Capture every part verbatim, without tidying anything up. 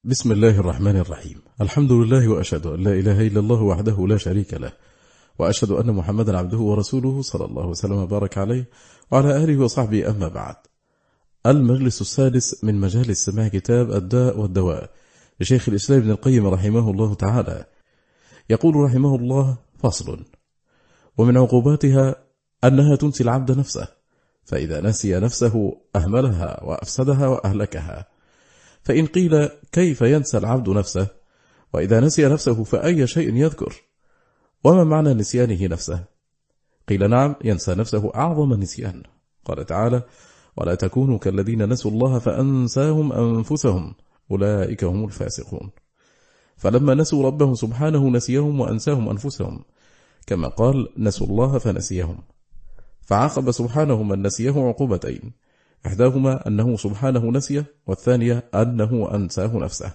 بسم الله الرحمن الرحيم. الحمد لله وأشهد أن لا إله إلا الله وحده لا شريك له، وأشهد أن محمدا عبده ورسوله صلى الله وسلم وبارك عليه وعلى آله وصحبه. أما بعد، المجلس السادس من مجالس سماع كتاب الداء والدواء لشيخ الإسلام ابن القيم رحمه الله تعالى. يقول رحمه الله: فصل. ومن عقوباتها أنها تنسي العبد نفسه، فإذا نسي نفسه أهملها وأفسدها وأهلكها. فإن قيل: كيف ينسى العبد نفسه؟ وإذا نسي نفسه فأي شيء يذكر؟ وما معنى نسيانه نفسه؟ قيل: نعم، ينسى نفسه أعظم نسيان. قال تعالى: ولا تكونوا كالذين نسوا الله فأنساهم أنفسهم أولئك هم الفاسقون. فلما نسوا ربهم سبحانه نسيهم وأنساهم أنفسهم، كما قال: نسوا الله فنسيهم. فعاقب سبحانه من نسيه عقوبتين، إحداهما أنه سبحانه نسيه، والثانية أنه أنساه نفسه.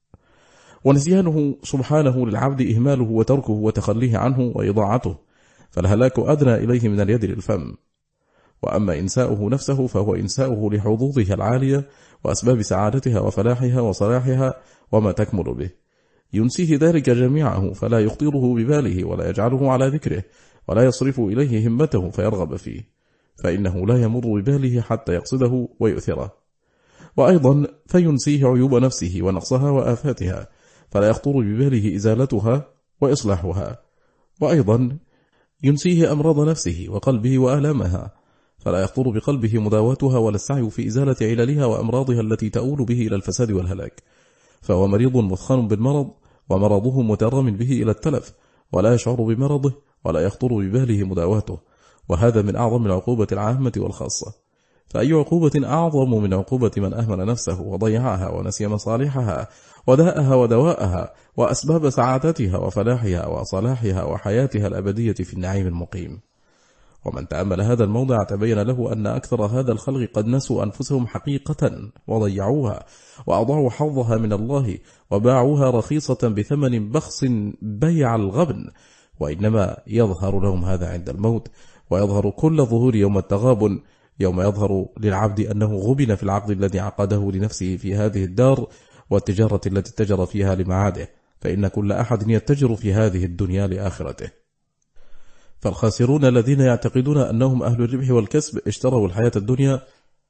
ونسيانه سبحانه للعبد إهماله وتركه وتخليه عنه وإضاعته، فالهلاك أدنى إليه من اليد للفم. وأما إنساؤه نفسه فهو إنساؤه لحظوظها العالية وأسباب سعادتها وفلاحها وصلاحها وما تكمل به، ينسيه ذلك جميعه، فلا يخطره بباله ولا يجعله على ذكره ولا يصرف إليه همته فيرغب فيه، فإنه لا يمر بباله حتى يقصده ويؤثره. وأيضا فينسيه عيوب نفسه ونقصها وآفاتها، فلا يخطر بباله إزالتها وإصلاحها. وأيضا ينسيه أمراض نفسه وقلبه وآلامها، فلا يخطر بقلبه مداواتها ولا السعي في إزالة عللها وأمراضها التي تؤول به إلى الفساد والهلاك، فهو مريض مثخن بالمرض، ومرضه مترم به إلى التلف، ولا يشعر بمرضه ولا يخطر بباله مداواته. وهذا من أعظم العقوبة العامة والخاصة. فأي عقوبة أعظم من عقوبة من أهمل نفسه وضيعها ونسي مصالحها وداءها ودواءها وأسباب سعادتها وفلاحها وصلاحها وحياتها الأبدية في النعيم المقيم؟ ومن تأمل هذا الموضع تبين له أن أكثر هذا الخلق قد نسوا أنفسهم حقيقة وضيعوها وأضاعوا حظها من الله وباعوها رخيصة بثمن بخس بيع الغبن، وإنما يظهر لهم هذا عند الموت، ويظهر كل ظهور يوم التغابن، يوم يظهر للعبد أنه غبن في العقد الذي عقده لنفسه في هذه الدار والتجارة التي اتجر فيها لمعاده، فإن كل أحد يتجر في هذه الدنيا لآخرته. فالخاسرون الذين يعتقدون أنهم أهل الربح والكسب اشتروا الحياة الدنيا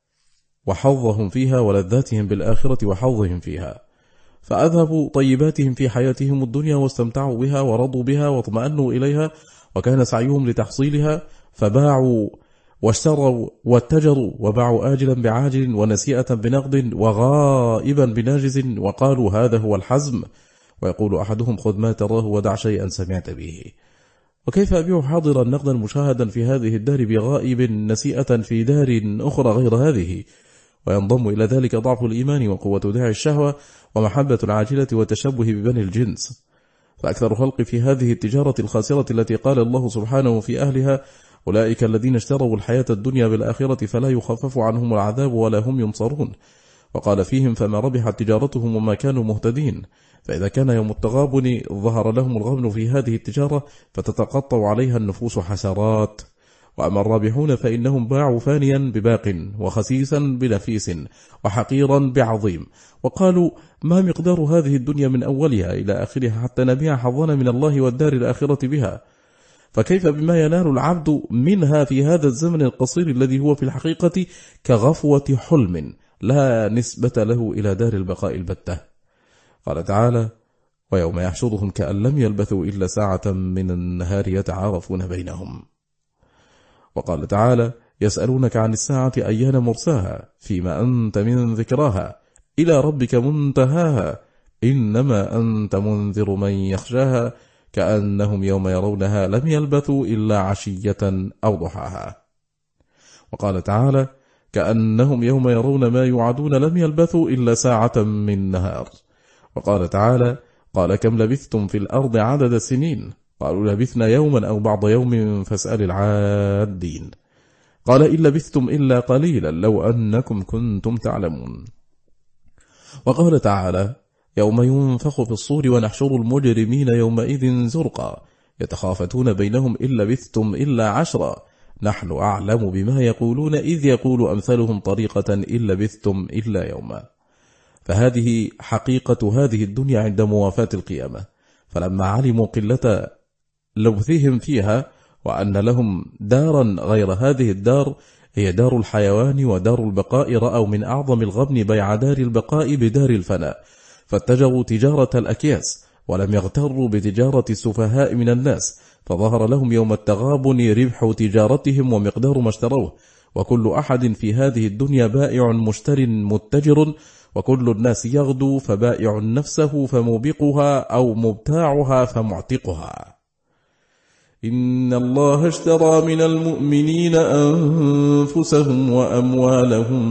وحظهم فيها ولذاتهم بالآخرة وحظهم فيها، فأذهبوا طيباتهم في حياتهم الدنيا واستمتعوا بها ورضوا بها واطمأنوا إليها وكان سعيهم لتحصيلها، فباعوا واشتروا واتجروا وباعوا آجلا بعاجل ونسيئة بنقد وغائبا بناجز، وقالوا هذا هو الحزم. ويقول أحدهم: خذ ما تراه ودع شيئا سمعت به. وكيف أبيع حاضرا نقدا مشاهدا في هذه الدار بغائب نسيئة في دار أخرى غير هذه؟ وينضم إلى ذلك ضعف الإيمان وقوة داعي الشهوة ومحبة العاجلة وتشبه ببني الجنس. فأكثر خلق في هذه التجارة الخاسرة التي قال الله سبحانه في أهلها: أولئك الذين اشتروا الحياة الدنيا بالآخرة فلا يخفف عنهم العذاب ولا هم ينصرون. وقال فيهم: فما ربحت تجارتهم وما كانوا مهتدين. فإذا كان يوم التغابن ظهر لهم الغبن في هذه التجارة فتتقطع عليها النفوس حسرات. وأما الرابحون فإنهم باعوا فانيا بباق وخسيسا بنفيس وحقيرا بعظيم، وقالوا: ما مقدار هذه الدنيا من أولها إلى آخرها حتى نبيع حظنا من الله والدار الآخرة بها؟ فكيف بما ينال العبد منها في هذا الزمن القصير الذي هو في الحقيقة كغفوة حلم لا نسبة له إلى دار البقاء البتة؟ قال تعالى: ويوم يحشرهم كأن لم يلبثوا إلا ساعة من النهار يتعارفون بينهم. وقال تعالى: يسألونك عن الساعة أيان مرساها فيما أنت من ذكراها إلى ربك منتهاها إنما أنت منذر من يخشاها كأنهم يوم يرونها لم يلبثوا إلا عشية أو ضحاها. وقال تعالى: كأنهم يوم يرون ما يوعدون لم يلبثوا إلا ساعة من نهار. وقال تعالى: قال كم لبثتم في الأرض عدد السنين؟ قالوا لبثنا يوما أو بعض يوم فاسأل العادين. قال إن لبثتم إلا قليلا لو أنكم كنتم تعلمون. وقال تعالى: يوم ينفخ في الصور ونحشر المجرمين يومئذ زرقا يتخافتون بينهم إن لبثتم إلا عشرا نحن أعلم بما يقولون إذ يقول أمثلهم طريقة إن لبثتم إلا يوما. فهذه حقيقة هذه الدنيا عند موافاة القيامة. فلما علموا قلة لبثهم فيها وأن لهم دارا غير هذه الدار هي دار الحيوان ودار البقاء، رأوا من أعظم الغبن بيع دار البقاء بدار الفناء، فاتجروا تجارة الأكياس ولم يغتروا بتجارة السفهاء من الناس، فظهر لهم يوم التغابن ربح تجارتهم ومقدار ما اشتروه. وكل أحد في هذه الدنيا بائع مشتر متجر، وكل الناس يغدو، فبائع نفسه فموبقها أو مبتاعها فمعتقها. إن الله اشترى من المؤمنين أنفسهم وأموالهم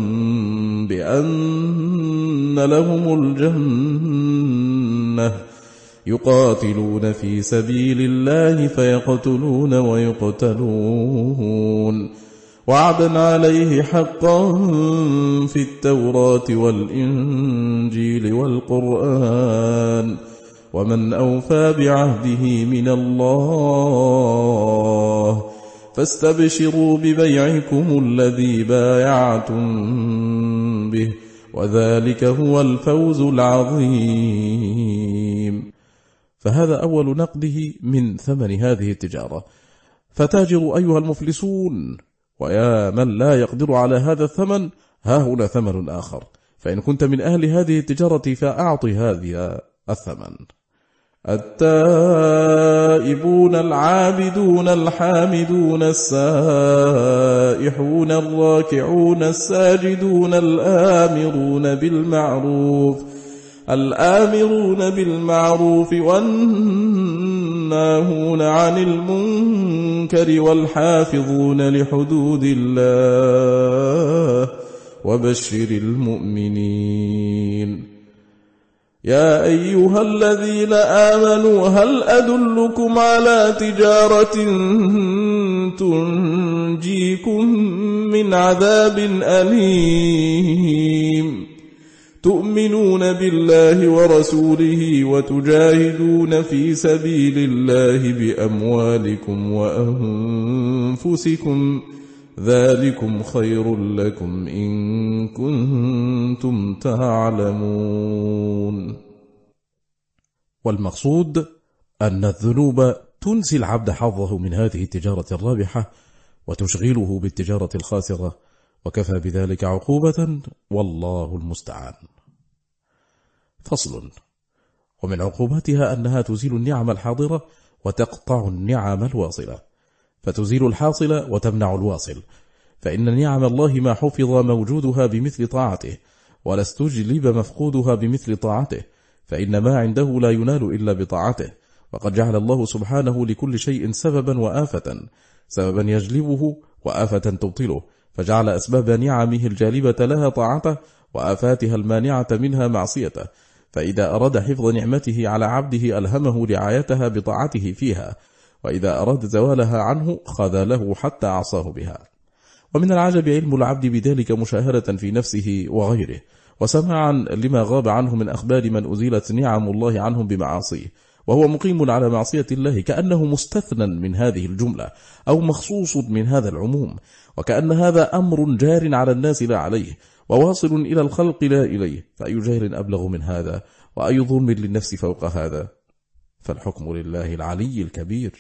بأن لهم الجنة يقاتلون في سبيل الله فيقتلون ويقتلون، وعدا عليه حقا في التوراة والإنجيل والقرآن، ومن أوفى بعهده من الله، فاستبشروا ببيعكم الذي بايعتم به، وذلك هو الفوز العظيم. فهذا أول نقده من ثمن هذه التجارة. فتاجروا أيها المفلسون، ويا من لا يقدر على هذا الثمن، ها هنا ثمن آخر، فإن كنت من أهل هذه التجارة فأعطي هذه الثمن. التائبون العابدون الحامدون السائحون الراكعون الساجدون الآمرون بالمعروف الآمرون بالمعروف والناهون عن المنكر والحافظون لحدود الله، وبشر المؤمنين. يا أيها الذين آمنوا هل أدلكم على تجارة تنجيكم من عذاب أليم، تؤمنون بالله ورسوله وتجاهدون في سبيل الله بأموالكم وأنفسكم، ذلكم خير لكم إن كنتم تعلمون. والمقصود أن الذنوب تنسي العبد حظه من هذه التجارة الرابحة وتشغله بالتجارة الخاسرة، وكفى بذلك عقوبة، والله المستعان. فصل. ومن عقوباتها أنها تزيل النعم الحاضرة وتقطع النعم الواصلة، فتزيل الحاصل وتمنع الواصل، فإن نعم الله ما حفظ موجودها بمثل طاعته، ولا استجلب مفقودها بمثل طاعته، فإن ما عنده لا ينال إلا بطاعته. وقد جعل الله سبحانه لكل شيء سببا وآفة، سببا يجلبه وآفة تبطله، فجعل أسباب نعمه الجالبة لها طاعته، وآفاتها المانعة منها معصيته. فإذا أراد حفظ نعمته على عبده ألهمه رعايتها بطاعته فيها، وإذا أراد زوالها عنه خذله حتى عصاه بها. ومن العجب علم العبد بذلك مشاهدة في نفسه وغيره، وسماعا لما غاب عنه من أخبار من أزيلت نعم الله عنهم بمعاصيه، وهو مقيم على معصية الله، كأنه مستثنى من هذه الجملة أو مخصوص من هذا العموم، وكأن هذا أمر جار على الناس لا عليه، وواصل إلى الخلق لا إليه. فأي جهل أبلغ من هذا، وأي ظلم للنفس فوق هذا، فالحكم لله العلي الكبير.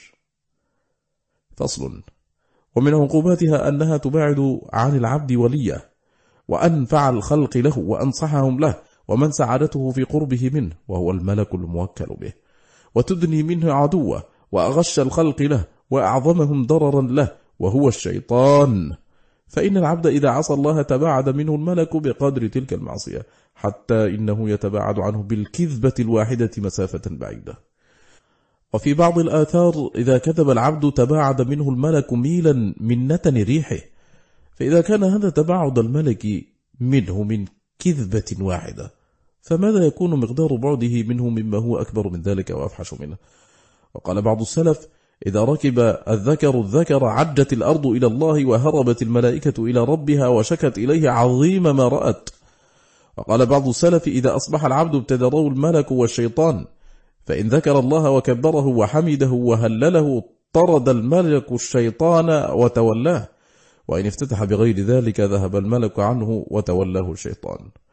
فصل. ومن عقوباتها أنها تباعد عن العبد وليه، وأنفع الخلق له وأنصحهم له، ومن سعادته في قربه منه وهو الملك الموكل به، وتدني منه عدوه وأغش الخلق له وأعظمهم ضررا له وهو الشيطان. فإن العبد إذا عصى الله تباعد منه الملك بقدر تلك المعصية، حتى إنه يتباعد عنه بالكذبة الواحدة مسافة بعيدة. وفي بعض الآثار إذا كذب العبد تباعد منه الملك ميلا من نتن ريحه. فإذا كان هذا تباعد الملك منه من كذبة واحدة، فماذا يكون مقدار بعده منه مما هو أكبر من ذلك وأفحش منه؟ وقال بعض السلف: إذا ركب الذكر الذكر عجت الأرض إلى الله، وهربت الملائكة إلى ربها، وشكت إليه عظيم ما رأت. وقال بعض السلف: إذا أصبح العبد ابتدره الملك والشيطان، فإن ذكر الله وكبره وحمده وهلله طرد الملك الشيطان وتولاه، وإن افتتح بغير ذلك ذهب الملك عنه وتولاه الشيطان.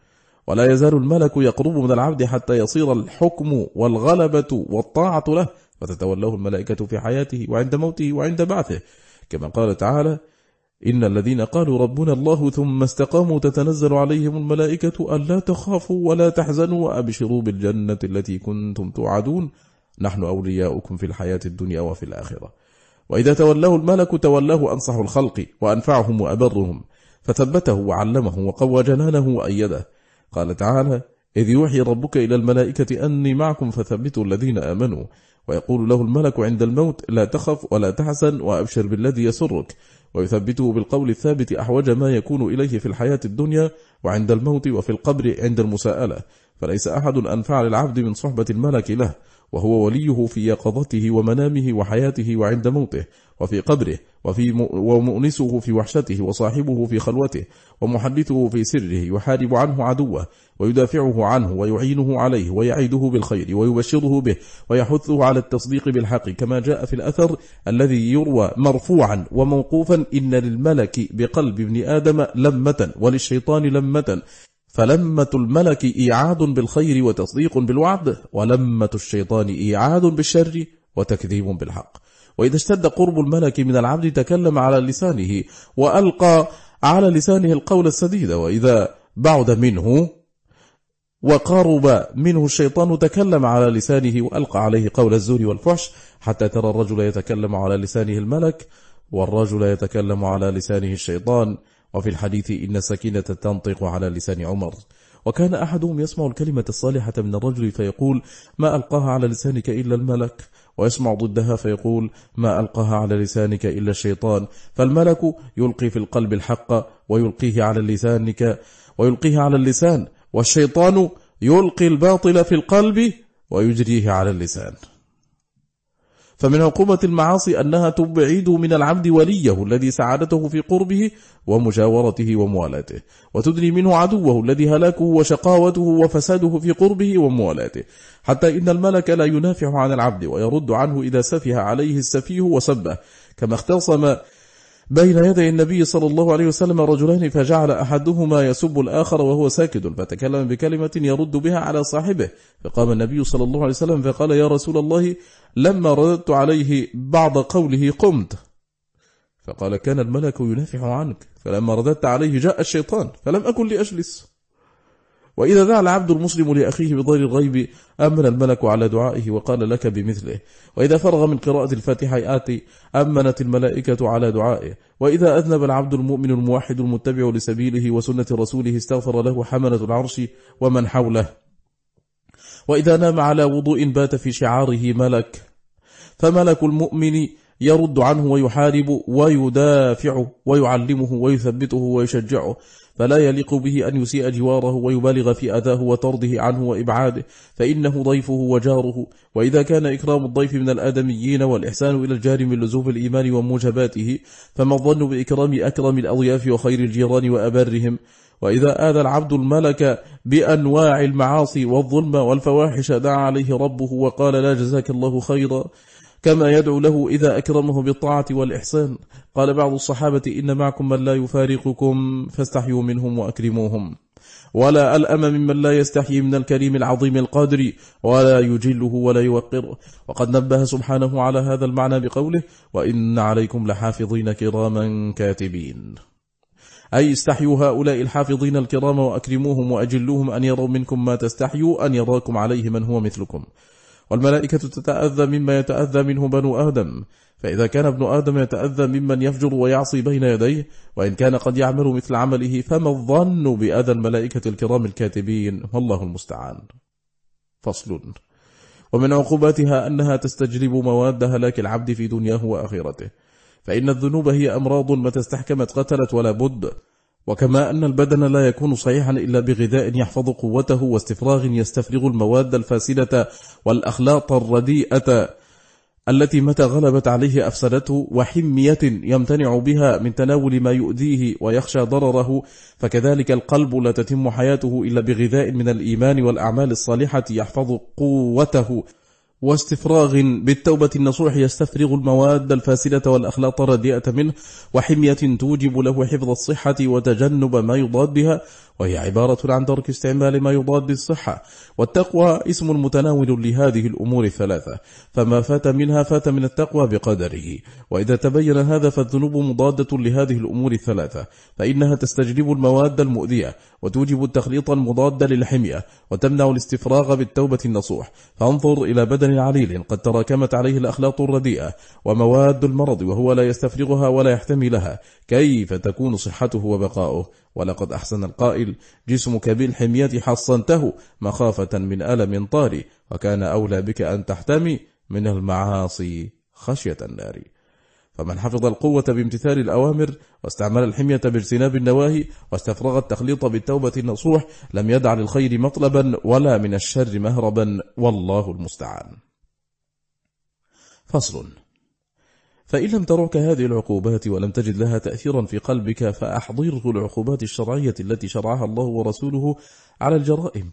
ولا يزال الملك يقرب من العبد حتى يصير الحكم والغلبة والطاعة له، فتتولاه الملائكة في حياته وعند موته وعند بعثه، كما قال تعالى: إن الذين قالوا ربنا الله ثم استقاموا تتنزل عليهم الملائكة ألا تخافوا ولا تحزنوا وأبشروا بالجنة التي كنتم توعدون نحن أولياؤكم في الحياة الدنيا وفي الآخرة. وإذا تولاه الملك تولاه أنصح الخلق وأنفعهم وأبرهم، فثبته وعلمه وقوى جنانه وأيده. قال تعالى: إذ يوحي ربك إلى الملائكة أني معكم فثبتوا الذين آمنوا، ويقول له الملك عند الموت: لا تخف ولا تحزن وأبشر بالذي يسرك، ويثبته بالقول الثابت أحوج ما يكون إليه في الحياة الدنيا وعند الموت وفي القبر عند المساءلة، فليس أحد أنفع للعبد من صحبة الملك له، وهو وليه في يقظته ومنامه وحياته وعند موته وفي قبره، وفي ومؤنسه في وحشته وصاحبه في خلوته ومحدثه في سره، يحارب عنه عدوه ويدافعه عنه ويعينه عليه ويعيده بالخير ويبشره به ويحثه على التصديق بالحق، كما جاء في الأثر الذي يروى مرفوعا وموقوفا: إن للملك بقلب ابن آدم لمة وللشيطان لمة، فلمة الملك إيعاد بالخير وتصديق بالوعد، ولمة الشيطان إيعاد بالشر وتكذيب بالحق. وإذا اشتد قرب الملك من العبد تكلم على لسانه وألقى على لسانه القول السديد، وإذا بعد منه وقارب منه الشيطان تكلم على لسانه وألقى عليه قول الزور والفحش، حتى ترى الرجل يتكلم على لسانه الملك والرجل يتكلم على لسانه الشيطان. وفي الحديث: إن السكينة تنطق على لسان عمر. وكان أحدهم يسمع الكلمة الصالحة من الرجل فيقول: ما ألقاها على لسانك إلا الملك، ويسمع ضدها فيقول: ما ألقاها على لسانك إلا الشيطان. فالملك يلقي في القلب الحق ويلقيه على لسانك ويلقيه على اللسان، والشيطان يلقي الباطل في القلب ويجريه على اللسان. فمن عقوبة المعاصي أنها تبعد من العبد وليه الذي سعادته في قربه ومجاورته وموالاته، وتدني منه عدوه الذي هلاكه وشقاوته وفساده في قربه وموالاته، حتى إن الملك لا ينافع عن العبد ويرد عنه إذا سفه عليه السفيه وسبه، كما اختصم بين يدي النبي صلى الله عليه وسلم رجلان، فجعل أحدهما يسب الآخر وهو ساكت، فتكلم بكلمة يرد بها على صاحبه، فقام النبي صلى الله عليه وسلم فقال: يا رسول الله، لما رددت عليه بعض قوله قمت. فقال: كان الملك ينافع عنك، فلما رددت عليه جاء الشيطان فلم أكن لأجلس. وإذا دعا العبد المسلم لأخيه بظهر الغيب أمن الملك على دعائه وقال لك بمثله، وإذا فرغ من قراءة الفاتحة آتي أمنت الملائكة على دعائه، وإذا أذنب العبد المؤمن الموحد المتبع لسبيله وسنة رسوله استغفر له حملة العرش ومن حوله. وإذا نام على وضوء بات في شعاره ملك، فملك المؤمن يرد عنه ويحارب ويدافعه ويعلمه ويثبته ويشجعه، فلا يليق به أن يسيء جواره ويبالغ في أذاه وطرده عنه وإبعاده، فإنه ضيفه وجاره. وإذا كان إكرام الضيف من الآدميين والإحسان إلى الجار من لزوم الإيمان وموجباته، فما الظن بإكرام أكرم الأضياف وخير الجيران وأبرهم. وإذا آذى العبد الملك بأنواع المعاصي والظلم والفواحش دعا عليه ربه وقال: لا جزاك الله خيرا، كما يدعو له إذا أكرمه بالطاعة والإحسان. قال بعض الصحابة: إن معكم من لا يفارقكم فاستحيوا منهم وأكرموهم، ولا ألأم ممن لا يستحيي من الكريم العظيم القادر ولا يجله ولا يوقره. وقد نبه سبحانه على هذا المعنى بقوله: وإن عليكم لحافظين كراما كاتبين، أي استحيوا هؤلاء الحافظين الكرام وأكرموهم وأجلوهم أن يروا منكم ما تستحيوا أن يراكم عليه من هو مثلكم. والملائكة تتأذى مما يتأذى منه بنو آدم، فإذا كان ابن آدم يتأذى ممن يفجر ويعصي بين يديه، وإن كان قد يعمل مثل عمله، فما الظن بأذى الملائكة الكرام الكاتبين؟ والله المستعان. فصل. ومن عقوباتها أنها تستجلب مواد هلاك العبد في دنياه وآخرته، فإن الذنوب هي أمراض متى استحكمت قتلت ولا بد. وكما أن البدن لا يكون صحيحا إلا بغذاء يحفظ قوته واستفراغ يستفرغ المواد الفاسدة والأخلاط الرديئة التي متى غلبت عليه أفسدته، وحمية يمتنع بها من تناول ما يؤذيه ويخشى ضرره، فكذلك القلب لا تتم حياته إلا بغذاء من الإيمان والأعمال الصالحة يحفظ قوته واستفراغ بالتوبة النصوح يستفرغ المواد الفاسدة والأخلاط الرديئة منه، وحمية توجب له حفظ الصحة وتجنب ما يضادها، وهي عبارة عن ترك استعمال ما يضاد الصحة. والتقوى اسم متناول لهذه الأمور الثلاثة، فما فات منها فات من التقوى بقدره. وإذا تبين هذا فالذنوب مضادة لهذه الأمور الثلاثة، فإنها تستجلب المواد المؤذية وتوجب التخليط المضاد للحمية، وتمنع الاستفراغ بالتوبة النصوح. فانظر إلى بدن عليل قد تراكمت عليه الأخلاط الرديئة ومواد المرض وهو لا يستفرغها ولا يحتمي لها، كيف تكون صحته وبقاؤه؟ ولقد أحسن القائل: جسمك بالحمية حصنته مخافة من ألم طاري، وكان أولى بك أن تحتمي من المعاصي خشية النار. فمن حفظ القوة بامتثال الأوامر واستعمل الحمية باجتناب النواهي واستفرغ التخليط بالتوبة النصوح لم يدع للخير مطلبا ولا من الشر مهربا، والله المستعان. فصل: فإن لم ترعك هذه العقوبات ولم تجد لها تأثيرا في قلبك فأحضره العقوبات الشرعية التي شرعها الله ورسوله على الجرائم،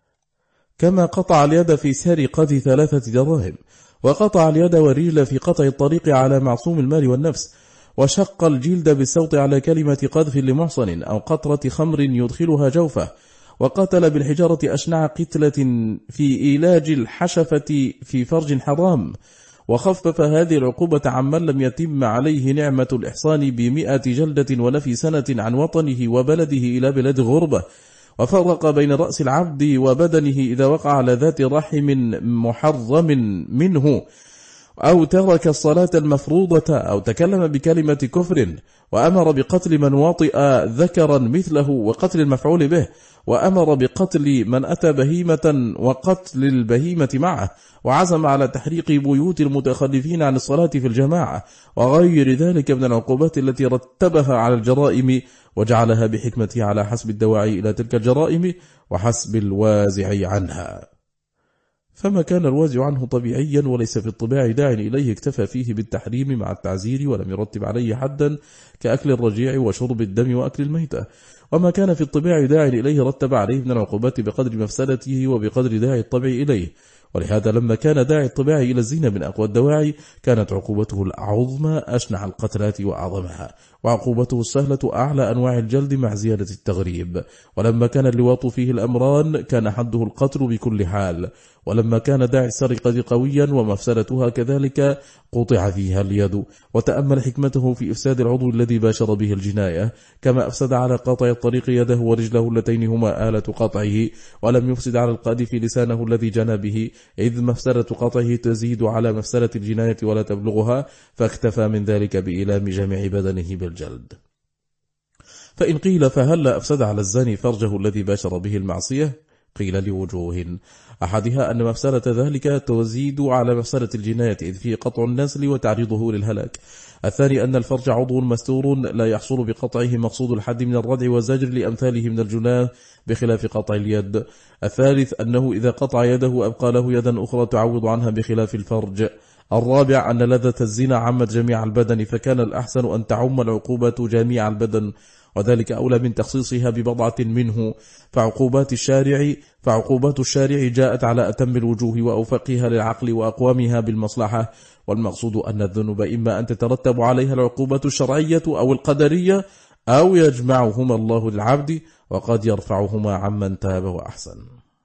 كما قطع اليد في سرقة ثلاثة دراهم، وقطع اليد والرجل في قطع الطريق على معصوم المال والنفس، وشق الجلد بالسوط على كلمة قذف لمحصن أو قطرة خمر يدخلها جوفه، وقتل بالحجارة أشنع قتلة في إيلاج الحشفة في فرج حرام، وخفف هذه العقوبة عمن لم يتم عليه نعمة الإحصان بمئة جلدة ونفي سنة عن وطنه وبلده إلى بلاد غربة، وفرق بين رأس العبد وبدنه إذا وقع على ذات رحم محرم منه، أو ترك الصلاة المفروضة، أو تكلم بكلمة كفر، وأمر بقتل من وطئ ذكرا مثله وقتل المفعول به، وأمر بقتل من أتى بهيمة وقتل البهيمة معه، وعزم على تحريق بيوت المتخلفين عن الصلاة في الجماعة، وغير ذلك من العقوبات التي رتبها على الجرائم وجعلها بحكمته على حسب الدواعي إلى تلك الجرائم وحسب الوازع عنها. فما كان الوازع عنه طبيعيا وليس في الطباع داع إليه اكتفى فيه بالتحريم مع التعزير ولم يرتب عليه حدا كأكل الرجيع وشرب الدم وأكل الميتة، وما كان في الطباع داع إليه رتب عليه من العقوبات بقدر مفسدته وبقدر داعي الطبع إليه. ولهذا لما كان داعي الطباع إلى الزنا من أقوى الدواعي كانت عقوبته العظمى أشنع القتلات وأعظمها، وعقوبته السهلة أعلى أنواع الجلد مع زيادة التغريب. ولما كان اللواط فيه الأمران كان حده القتل بكل حال. ولما كان داعي السرقة قويا ومفسدتها كذلك قطع فيها اليد. وتأمل حكمته في إفساد العضو الذي باشر به الجناية، كما أفسد على قاطع الطريق يده ورجله اللتين هما آلة قطعه، ولم يفسد على القاذف لسانه الذي جنى به، إذ مفسدة قطعه تزيد على مفسدة الجناية ولا تبلغها، فاكتفى من ذلك بإيلام جميع بدنه بالجلد. فإن قيل فهل أفسد على الزاني فرجه الذي باشر به المعصية؟ قيل لوجوه: أحدها أن مفسدة ذلك تزيد على مفسدة الجناية إذ فيه قطع النسل وتعريضه للهلاك. الثاني أن الفرج عضو مستور لا يحصل بقطعه مقصود الحد من الردع والزجر لأمثاله من الجناه بخلاف قطع اليد. الثالث أنه إذا قطع يده أبقى له يدا أخرى تعوض عنها بخلاف الفرج. الرابع أن لذة الزنا عمت جميع البدن، فكان الأحسن أن تعم العقوبة جميع البدن، وذلك أولى من تخصيصها ببضعة منه. فعقوبات الشارع فعقوبات الشارع جاءت على أتم الوجوه وأوفقها للعقل وأقوامها بالمصلحة. والمقصود أن الذنوب إما أن تترتب عليها العقوبة الشرعية أو القدرية، أو يجمعهما الله للعبد، وقد يرفعهما عمن تاب وأحسن.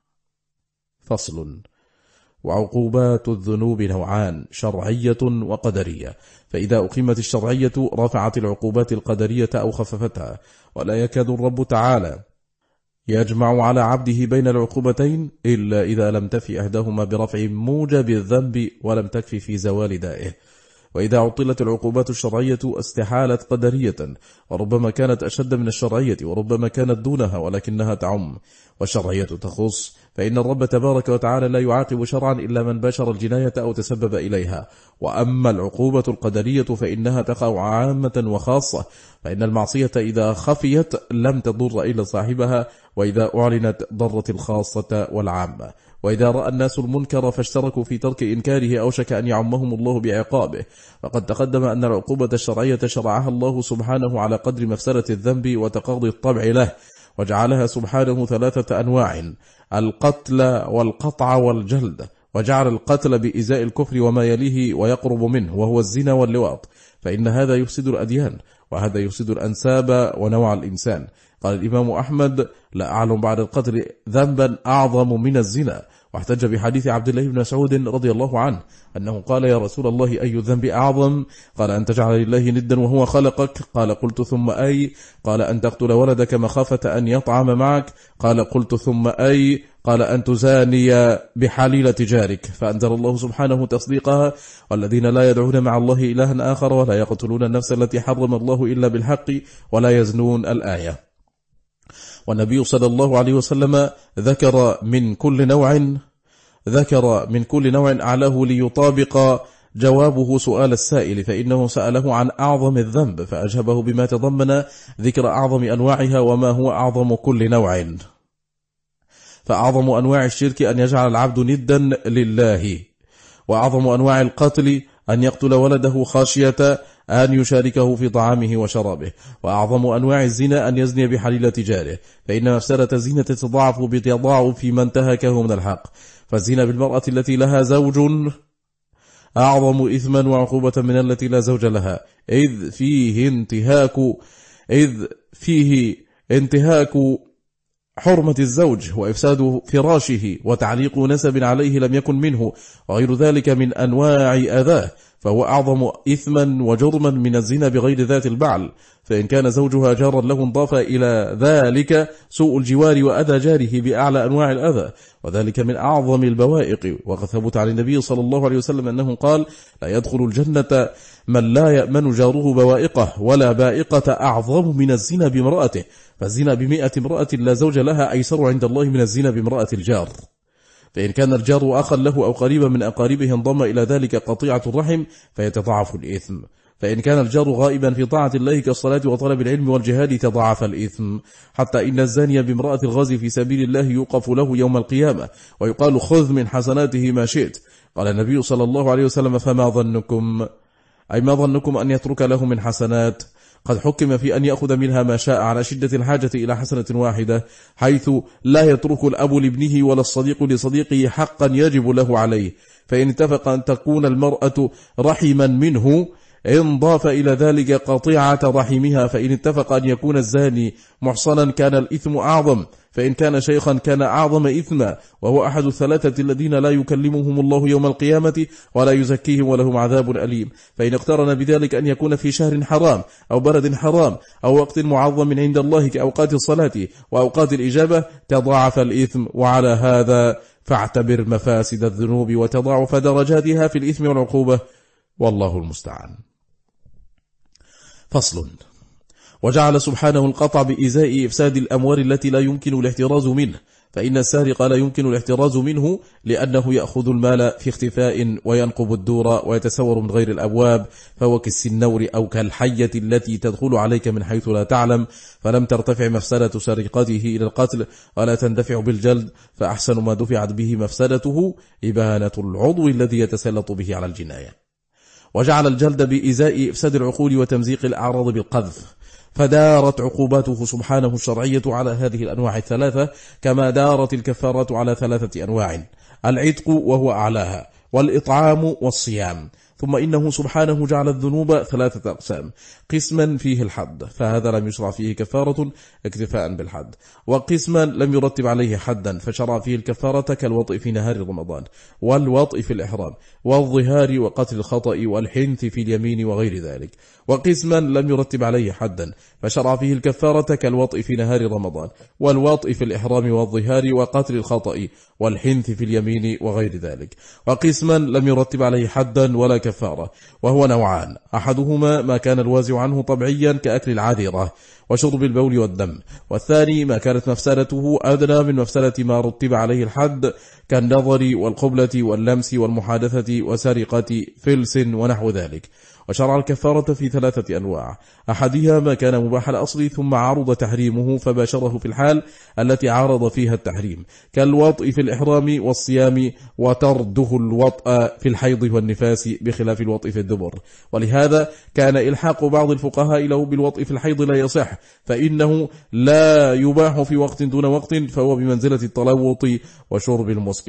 فصل: وعقوبات الذنوب نوعان: شرعية وقدرية. فإذا أقيمت الشرعية رفعت العقوبات القدرية أو خففتها. ولا يكاد الرب تعالى يجمع على عبده بين العقوبتين إلا إذا لم تفي إحداهما برفع موجب الذنب ولم تكفي في زوال دائه. وإذا عطلت العقوبات الشرعية استحالت قدرية، وربما كانت أشد من الشرعية وربما كانت دونها ولكنها تعم. والشرعية تخص، فإن الرب تبارك وتعالى لا يعاقب شرعا إلا من باشر الجناية أو تسبب إليها. وأما العقوبة القدرية فإنها تقع عامة وخاصة، فإن المعصية إذا خفيت لم تضر إلا صاحبها، وإذا أعلنت ضرت الخاصة والعامة. وإذا رأى الناس المنكر فاشتركوا في ترك إنكاره أوشك أن يعمهم الله بعقابه. فقد تقدم أن العقوبة الشرعية شرعها الله سبحانه على قدر مفسدة الذنب وتقاضي الطبع له، وجعلها سبحانه ثلاثة أنواع: القتل والقطع والجلد. وجعل القتل بإزاء الكفر وما يليه ويقرب منه وهو الزنا واللواط، فإن هذا يفسد الأديان، وهذا يفسد الأنساب ونوع الإنسان. قال الإمام أحمد: لا أعلم بعد القتل ذنبا أعظم من الزنا. واحتج بحديث عبد الله بن مسعود رضي الله عنه أنه قال: يا رسول الله، أي الذنب أعظم؟ قال: أن تجعل لله ندا وهو خلقك. قال: قلت: ثم أي؟ قال: أن تقتل ولدك مخافة أن يطعم معك. قال: قلت: ثم أي؟ قال: أن تزاني بحليلة جارك. فأنزل الله سبحانه تصديقها: والذين لا يدعون مع الله إلها آخر ولا يقتلون النفس التي حرم الله إلا بالحق ولا يزنون. الآية. والنبي صلى الله عليه وسلم ذكر من كل نوع ذكر من كل نوع أعلاه ليطابق جوابه سؤال السائل، فإنه سأله عن أعظم الذنب فأجابه بما تضمن ذكر أعظم أنواعها وما هو أعظم كل نوع. فأعظم أنواع الشرك أن يجعل العبد ندا لله، وأعظم أنواع القتل أن يقتل ولده خاشية أن يشاركه في طعامه وشرابه، وأعظم أنواع الزنا أن يزني بحليلة جاره، فإن مفسدة الزنا تتضاعف بتضاعف ما انتهكه من الحق. فالزنا بالمرأة التي لها زوج أعظم إثما وعقوبة من التي لا زوج لها، إذ فيه انتهاك إذ فيه انتهاك حرمة الزوج وإفساد فراشه وتعليق نسب عليه لم يكن منه، وغير ذلك من أنواع أذاه، فهو أعظم إثما وجرما من الزنا بغير ذات البعل. فإن كان زوجها جارا له انضاف إلى ذلك سوء الجوار وأذى جاره بأعلى أنواع الأذى، وذلك من أعظم البوائق. وقد ثبت عن النبي صلى الله عليه وسلم أنه قال: لا يدخل الجنة من لا يأمن جاره بوائقه، ولا بائقة أعظم من الزنا بامرأته. فالزنا بمئة امرأة لا زوج لها أيسر عند الله من الزنا بامرأة الجار. فإن كان الجار أخا له أو قريبا من أقاربه انضم إلى ذلك قطيعة الرحم فيتضاعف الإثم. فإن كان الجار غائبا في طاعة الله كالصلاة وطلب العلم والجهاد تضاعف الإثم، حتى إن الزاني بامرأة الغازي في سبيل الله يوقف له يوم القيامة ويقال: خذ من حسناته ما شئت. قال النبي صلى الله عليه وسلم: فما ظنكم أي ما ظنكم أن يترك له من حسنات؟ قد حكم في أن يأخذ منها ما شاء على شدة الحاجة إلى حسنة واحدة، حيث لا يترك الأب لابنه ولا الصديق لصديقه حقا يجب له عليه. فإن اتفق أن تكون المرأة رحما منه انضاف إلى ذلك قطيعة رحمها. فإن اتفق أن يكون الزاني محصنا كان الإثم أعظم، فإن كان شيخا كان أعظم إثما، وهو أحد الثلاثة الذين لا يكلمهم الله يوم القيامة ولا يزكيهم ولهم عذاب أليم. فإن اقترن بذلك أن يكون في شهر حرام أو بلد حرام أو وقت معظم عند الله كأوقات الصلاة وأوقات الإجابة تضاعف الإثم. وعلى هذا فاعتبر مفاسد الذنوب وتضاعف درجاتها في الإثم والعقوبة، والله المستعان. فصل. وجعل سبحانه القطع بإزاء إفساد الأموال التي لا يمكن الاحتراز منه، فإن السارق لا يمكن الاحتراز منه لأنه يأخذ المال في اختفاء وينقب الدور ويتسور من غير الأبواب، فهو كالسنور أو كالحية التي تدخل عليك من حيث لا تعلم، فلم ترتفع مفسدة سرقته إلى القتل ولا تندفع بالجلد، فأحسن ما دفعت به مفسدته إبانة العضو الذي يتسلط به على الجناية. وجعل الجلد بإزاء إفساد العقول وتمزيق الأعراض بالقذف، فدارت عقوباته سبحانه الشرعية على هذه الأنواع الثلاثة، كما دارت الكفارات على ثلاثة أنواع: العتق وهو أعلاها، والإطعام والصيام. ثم إنه سبحانه جعل الذنوب ثلاثة أقسام: قسما فيه الحد، فهذا لم يشرع فيه كفارة اكتفاء بالحد، وقسما لم يرتب عليه حدا فشرع فيه الكفارة كالوطء في نهار رمضان، والوطء في الإحرام، والظهار وقتل الخطأ والحنث في اليمين وغير ذلك، وقسما لم يرتب عليه حدا فشرع فيه الكفارة كالوطء في نهار رمضان، والوطء في الإحرام والظهار وقتل الخطأ والحنث في اليمين وغير ذلك، وقسما لم يرتب عليه حدا ولا كفارة، وهو نوعان: أحدهما ما كان الوازع عنه طبعيا كأكل العذرة وشرب البول والدم، والثاني ما كانت مفسدته أدنى من مفسدة ما رتب عليه الحد كالنظر والقبلة واللمس والمحادثة وسرقة فلس ونحو ذلك. وشرع الكفارة في ثلاثة أنواع: أحدها ما كان مباح الأصل ثم عرض تحريمه فباشره في الحال التي عارض فيها التحريم، كالوطء في الإحرام والصيام، وترده الوطء في الحيض والنفاس بخلاف الوطء في الدبر. ولهذا كان إلحاق بعض الفقهاء له بالوطء في الحيض لا يصح، فإنه لا يباح في وقت دون وقت، فهو بمنزلة التلوط وشرب المسكر.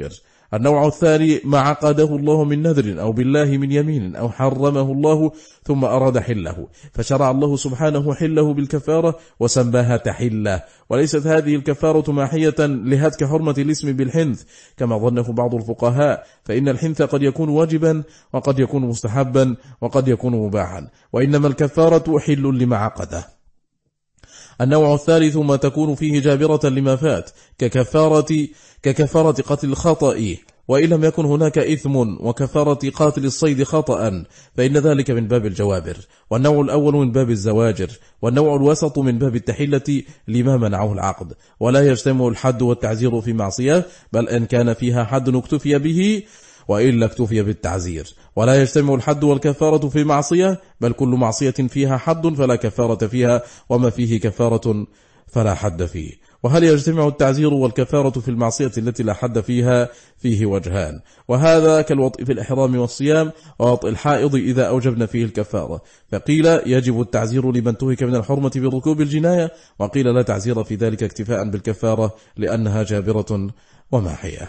النوع الثاني ما عقده الله من نذر أو بالله من يمين أو حرمه الله ثم أراد حله، فشرع الله سبحانه حله بالكفارة وسماها تحلة، وليست هذه الكفارة ماحية لهتك حرمة الاسم بالحنث كما ظنه بعض الفقهاء، فإن الحنث قد يكون واجبا وقد يكون مستحبا وقد يكون مباحا، وإنما الكفارة حل لما عقده. النوع الثالث ما تكون فيه جابرة لما فات ككفارة, ككفارة قتل الخطأ وإن لم يكن هناك إثم، وكفارة قاتل الصيد خطأ، فإن ذلك من باب الجوابر، والنوع الأول من باب الزواجر، والنوع الوسط من باب التحلة لما منعه العقد. ولا يجتمع الحد والتعزير في معصية، بل إن كان فيها حد اكتفي به وإلا اكتفي بالتعزير. ولا يجتمع الحد والكفارة في معصية، بل كل معصية فيها حد فلا كفارة فيها، وما فيه كفارة فلا حد فيه. وهل يجتمع التعزير والكفارة في المعصية التي لا حد فيها؟ فيه وجهان، وهذا كالوطء في الإحرام والصيام ووطء الحائض إذا أوجبنا فيه الكفارة، فقيل يجب التعزير لمن تهك من الحرمة بركوب الجناية، وقيل لا تعزير في ذلك اكتفاء بالكفارة لأنها جابرة وماحية.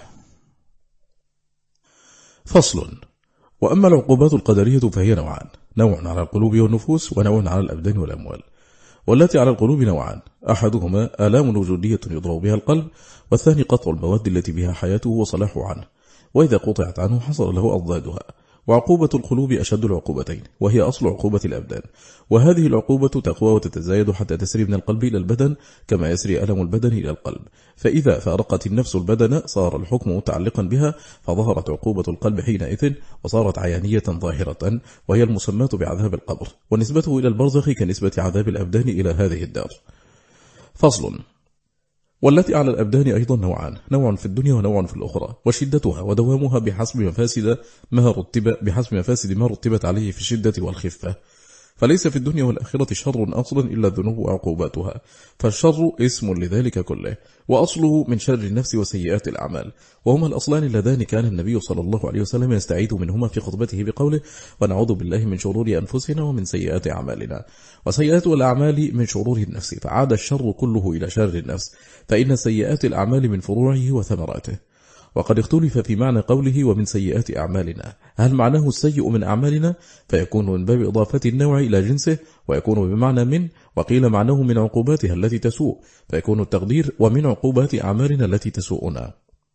فصل. وأما العقوبات القدرية فهي نوعان، نوع على القلوب والنفوس ونوع على الأبدان والأموال. والتي على القلوب نوعان، أحدهما آلام وجودية يضرب بها القلب، والثاني قطع المواد التي بها حياته وصلاحه عنه، وإذا قطعت عنه حصل له أضدادها. وعقوبة القلوب أشد العقوبتين، وهي أصل عقوبة الأبدان، وهذه العقوبة تقوى وتتزايد حتى تسري من القلب إلى البدن كما يسري ألم البدن إلى القلب، فإذا فارقت النفس البدن صار الحكم متعلقا بها، فظهرت عقوبة القلب حينئذ وصارت عيانية ظاهرة، وهي المسماة بعذاب القبر، ونسبته إلى البرزخ كنسبة عذاب الأبدان إلى هذه الدار. فصل. والتي على الأبدان أيضا نوعان، نوع في الدنيا ونوع في الأخرى، وشدتها ودوامها بحسب مفاسد ما رتب بحسب مفاسد ما رتبت عليه في الشدة والخفة، فليس في الدنيا والآخرة شر أصلا إلا الذنوب وعقوباتها، فالشر اسم لذلك كله، وأصله من شر النفس وسيئات الأعمال، وهما الأصلان اللذان كان النبي صلى الله عليه وسلم يستعيذ منهما في خطبته بقوله: ونعوذ بالله من شرور أنفسنا ومن سيئات أعمالنا. وسيئات الأعمال من شرور النفس، فعاد الشر كله إلى شر النفس، فإن سيئات الأعمال من فروعه وثمراته. وقد اختلف في معنى قوله ومن سيئات أعمالنا، هل معناه السيء من أعمالنا فيكون من باب إضافة النوع إلى جنسه ويكون بمعنى من، وقيل معناه من عقوباتها التي تسوء فيكون التقدير ومن عقوبات أعمالنا التي تسوءنا.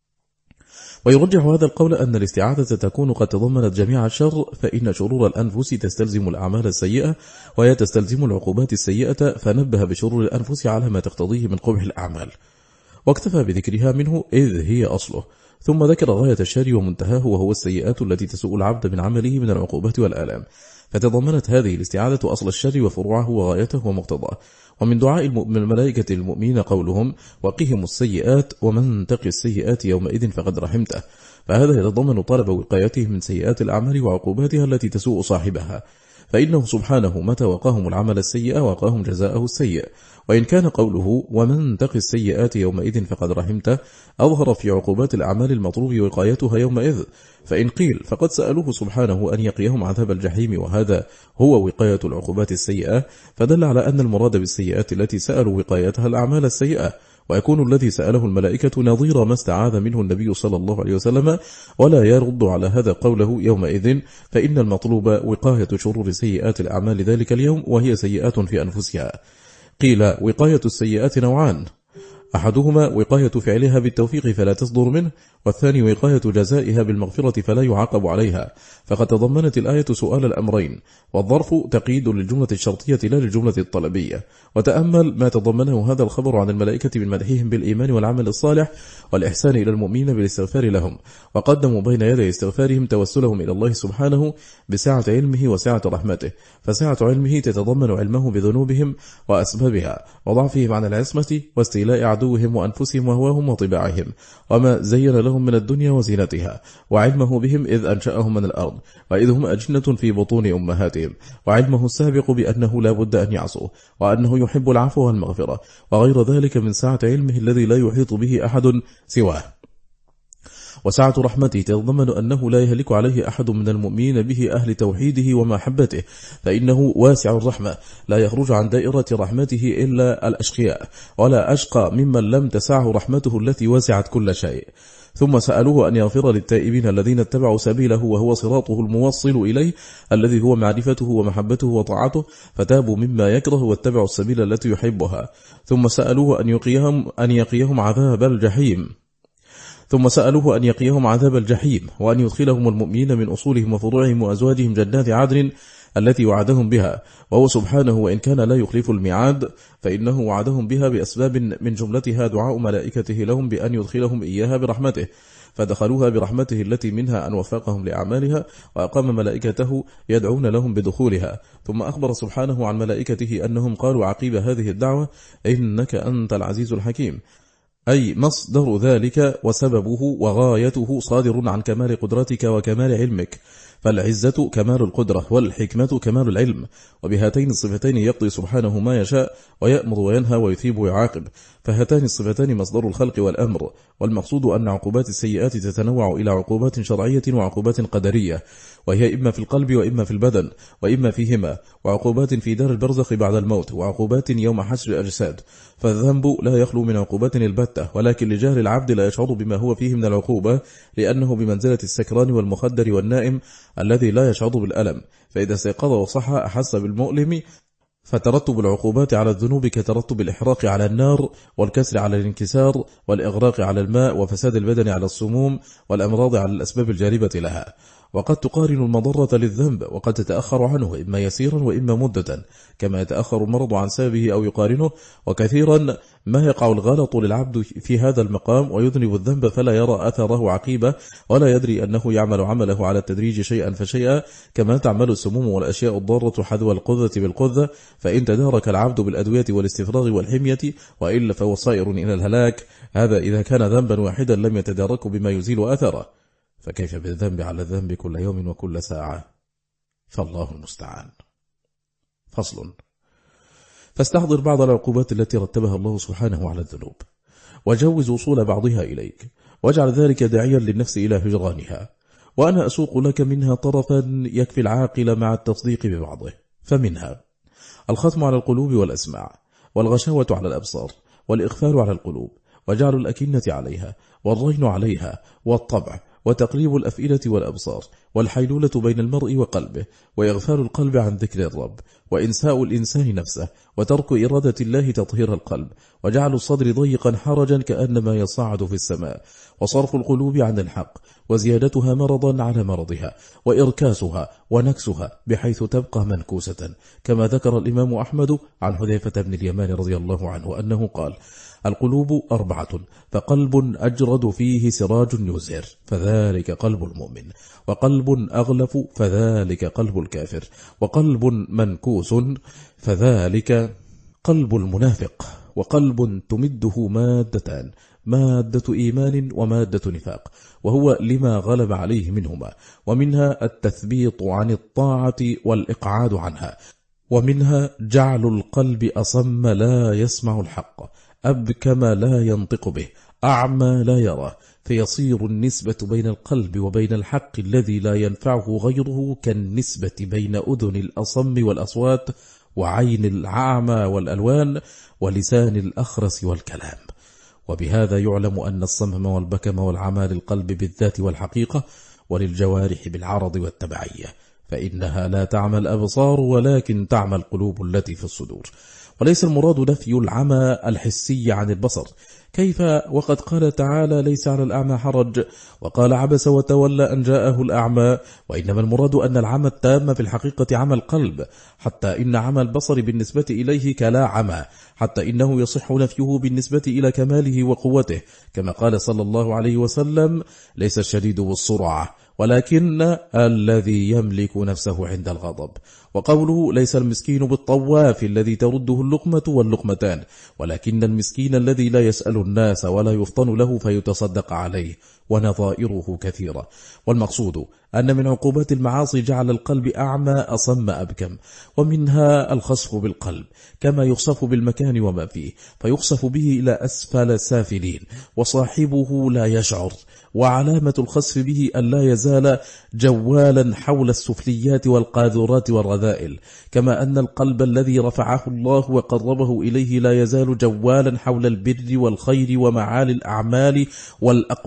ويرجح هذا القول أن الاستعاذة تكون قد تضمنت جميع الشر، فإن شرور الأنفس تستلزم الأعمال السيئة وهي تستلزم العقوبات السيئة، فنبه بشرور الأنفس على ما تقتضيه من قبح الأعمال، واكتفى بذكرها منه إذ هي أصله، ثم ذكر غاية الشر ومنتهاه وهو السيئات التي تسوء العبد من عمله من العقوبات والآلام، فتضمنت هذه الاستعاذة أصل الشر وفروعه وغايته ومقتضاه. ومن دعاء الملائكة المؤمنين قولهم: وقهم السيئات ومن تقي السيئات يومئذ فقد رحمته، فهذا يتضمن طلب وقايته من سيئات الأعمال وعقوباتها التي تسوء صاحبها، فإنه سبحانه متى وقاهم العمل السيئة وقاهم جزاءه السيء. وإن كان قوله ومن تقي السيئات يومئذ فقد رحمته أظهر في عقوبات الأعمال المطلوب وقايتها يومئذ، فإن قيل فقد سألوه سبحانه أن يقيهم عذاب الجحيم وهذا هو وقاية العقوبات السيئة، فدل على أن المراد بالسيئات التي سألوا وقايتها الأعمال السيئة، ويكون الذي سأله الملائكة نظير ما استعاذ منه النبي صلى الله عليه وسلم، ولا يرد على هذا قوله يومئذ، فإن المطلوب وقاية شرور سيئات الأعمال ذلك اليوم وهي سيئات في أنفسها. قيل وقاية السيئات نوعان، أحدهما وقاية فعلها بالتوفيق فلا تصدر منه، والثاني وقاية جزائها بالمغفرة فلا يعاقب عليها، فقد تضمنت الآية سؤال الأمرين، والظرف تقييد للجملة الشرطية لا للجملة الطلبية. وتأمل ما تضمنه هذا الخبر عن الملائكة من مدحهم بالإيمان والعمل الصالح والإحسان إلى المؤمنين بالاستغفار لهم، وقدموا بين يدي استغفارهم توسلهم إلى الله سبحانه بسعة علمه وسعة رحمته، فسعة علمه تتضمن علمه بذنوبهم وأسبابها وضعفهم عن العصمة واستيلاء عدوهم وأنفسهم وهواهم وطباعهم وما زين لهم من الدنيا وزينتها، وعلمه بهم إذ أنشأهم من الأرض وإذ هم أجنة في بطون أمهاتهم، وعلمه السابق بأنه لا بد أن يعصوا وأنه يحب العفو والمغفرة، وغير ذلك من سعة علمه الذي لا يحيط به أحد سواه. وسعة رحمته تتضمن أنه لا يهلك عليه أحد من المؤمنين به أهل توحيده ومحبته، فإنه واسع الرحمة لا يخرج عن دائرة رحمته إلا الأشقياء، ولا أشقى ممن لم تسعه رحمته التي وسعت كل شيء. ثم سألوه أن يغفر للتائبين الذين اتبعوا سبيله وهو صراطه الموصل إليه الذي هو معرفته ومحبته وطاعته، فتابوا مما يكره واتبعوا السبيل التي يحبها. ثم سألوه أن يقيهم, أن يقيهم عذاب الجحيم ثم سألوه أن يقيهم عذاب الجحيم وأن يدخلهم المؤمنين من أصولهم وفروعهم وأزواجهم جنات عدن التي وعدهم بها، وهو سبحانه وإن كان لا يخلف الميعاد فإنه وعدهم بها بأسباب من جملتها دعاء ملائكته لهم بأن يدخلهم إياها برحمته، فدخلوها برحمته التي منها أن وفقهم لأعمالها وأقام ملائكته يدعون لهم بدخولها. ثم أخبر سبحانه عن ملائكته أنهم قالوا عقيب هذه الدعوة إنك أنت العزيز الحكيم، أي مصدر ذلك وسببه وغايته صادر عن كمال قدرتك وكمال علمك، فالعزة كمال القدرة والحكمة كمال العلم، وبهاتين الصفتين يقضي سبحانه ما يشاء ويأمر وينهى ويثيب ويعاقب، فهاتان الصفتان مصدر الخلق والأمر. والمقصود أن عقوبات السيئات تتنوع إلى عقوبات شرعية وعقوبات قدرية، وهي إما في القلب وإما في البدن وإما فيهما، وعقوبات في دار البرزخ بعد الموت، وعقوبات يوم حشر الأجساد. فالذنب لا يخلو من عقوبات البتة، ولكن لجهل العبد لا يشعر بما هو فيه من العقوبة، لأنه بمنزلة السكران والمخدر والنائم الذي لا يشعر بالألم، فإذا استيقظ وصح أحس بالمؤلم. فترتب العقوبات على الذنوب كترتب الإحراق على النار، والكسر على الانكسار، والإغراق على الماء، وفساد البدن على السموم، والأمراض على الأسباب الجالبة لها. وقد تقارن المضرة للذنب، وقد تتأخر عنه إما يسيرا وإما مدة، كما يتأخر المرض عن سببه أو يقارنه. وكثيرا ما يقع الغلط للعبد في هذا المقام ويذنب الذنب فلا يرى أثره عقيبة، ولا يدري أنه يعمل عمله على التدريج شيئا فشيئا، كما تعمل السموم والأشياء الضارة حذو القذة بالقذة. فإن تدارك العبد بالأدوية والاستفراغ والحمية، وإلا فهو صائر إلى الهلاك. هذا إذا كان ذنبا واحدا لم يتدارك بما يزيل أثره، فكيف بالذنب على الذنب كل يوم وكل ساعة؟ فالله المستعان. فصل. فاستحضر بعض العقوبات التي رتبها الله سبحانه على الذنوب، وجوز وصول بعضها إليك، واجعل ذلك داعيا للنفس إلى هجرانها. وأنا أسوق لك منها طرفا يكفي العاقل مع التصديق ببعضه. فمنها الختم على القلوب والأسماع، والغشاوة على الأبصار، والإغفال على القلوب، وجعل الأكنة عليها، والرين عليها، والطبع، وتقليب الأفئدة والأبصار، والحيلولة بين المرء وقلبه، وإغفال القلب عن ذكر الرب، وإنساء الإنسان نفسه، وترك إرادة الله تطهير القلب، وجعل الصدر ضيقا حرجا كأنما يصعد في السماء، وصرف القلوب عن الحق، وزيادتها مرضا على مرضها، وإركاسها ونكسها بحيث تبقى منكوسة، كما ذكر الإمام أحمد عن حذيفة بن اليمان رضي الله عنه أنه قال: القلوب أربعة، فقلب أجرد فيه سراج يزهر فذلك قلب المؤمن، وقلب أغلف فذلك قلب الكافر، وقلب منكوس فذلك قلب المنافق، وقلب تمده مادتان، مادة إيمان ومادة نفاق، وهو لما غلب عليه منهما، ومنها التثبيط عن الطاعة والإقعاد عنها، ومنها جعل القلب أصم لا يسمع الحق، أبكم لا ينطق به، أعمى لا يراه، فيصير النسبة بين القلب وبين الحق الذي لا ينفعه غيره كالنسبة بين أذن الأصم والأصوات، وعين الأعمى والألوان، ولسان الأخرس والكلام. وبهذا يعلم أن الصمم والبكم والعمى للقلب بالذات والحقيقة، وللجوارح بالعرض والتبعية، فإنها لا تعمى الأبصار ولكن تعمى القلوب التي في الصدور. وليس المراد نفي العمى الحسي عن البصر، كيف وقد قال تعالى: ليس على الأعمى حرج، وقال: عبس وتولى أن جاءه الأعمى. وإنما المراد أن العمى التام في الحقيقة عمى القلب، حتى إن عمى البصر بالنسبة إليه كلا عمى، حتى إنه يصح نفيه بالنسبة إلى كماله وقوته، كما قال صلى الله عليه وسلم: ليس الشديد بالسرعة ولكن الذي يملك نفسه عند الغضب. وقوله: ليس المسكين بالطواف الذي ترده اللقمة واللقمتان، ولكن المسكين الذي لا يسأل الناس ولا يفطن له فيتصدق عليه، ونظائره كثيرة. والمقصود أن من عقوبات المعاصي جعل القلب أعمى أصم أبكم، ومنها الخسف بالقلب، كما يخسف بالمكان وما فيه، فيخسف به إلى أسفل السافلين، وصاحبه لا يشعر. وعلامة الخسف به أن لا يزال جوالا حول السفليات والقاذورات والرذائل، كما أن القلب الذي رفعه الله وقربه إليه لا يزال جوالا حول البر والخير ومعالي الأعمال والأقوال والأفعال.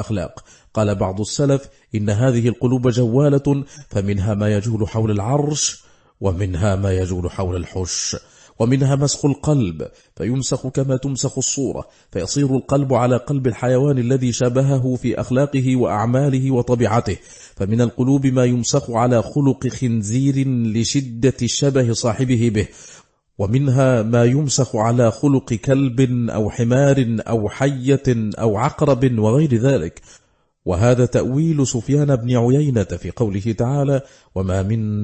والأخلاق. قال بعض السلف: إن هذه القلوب جوالة، فمنها ما يجول حول العرش، ومنها ما يجول حول الحش، ومنها مسخ القلب فيمسخ كما تمسخ الصورة، فيصير القلب على قلب الحيوان الذي شبهه في أخلاقه وأعماله وطبيعته. فمن القلوب ما يمسخ على خلق خنزير لشدة شبه صاحبه به، ومنها ما يمسخ على خلق كلب أو حمار أو حية أو عقرب وغير ذلك. وهذا تأويل سفيان بن عيينة في قوله تعالى: وما من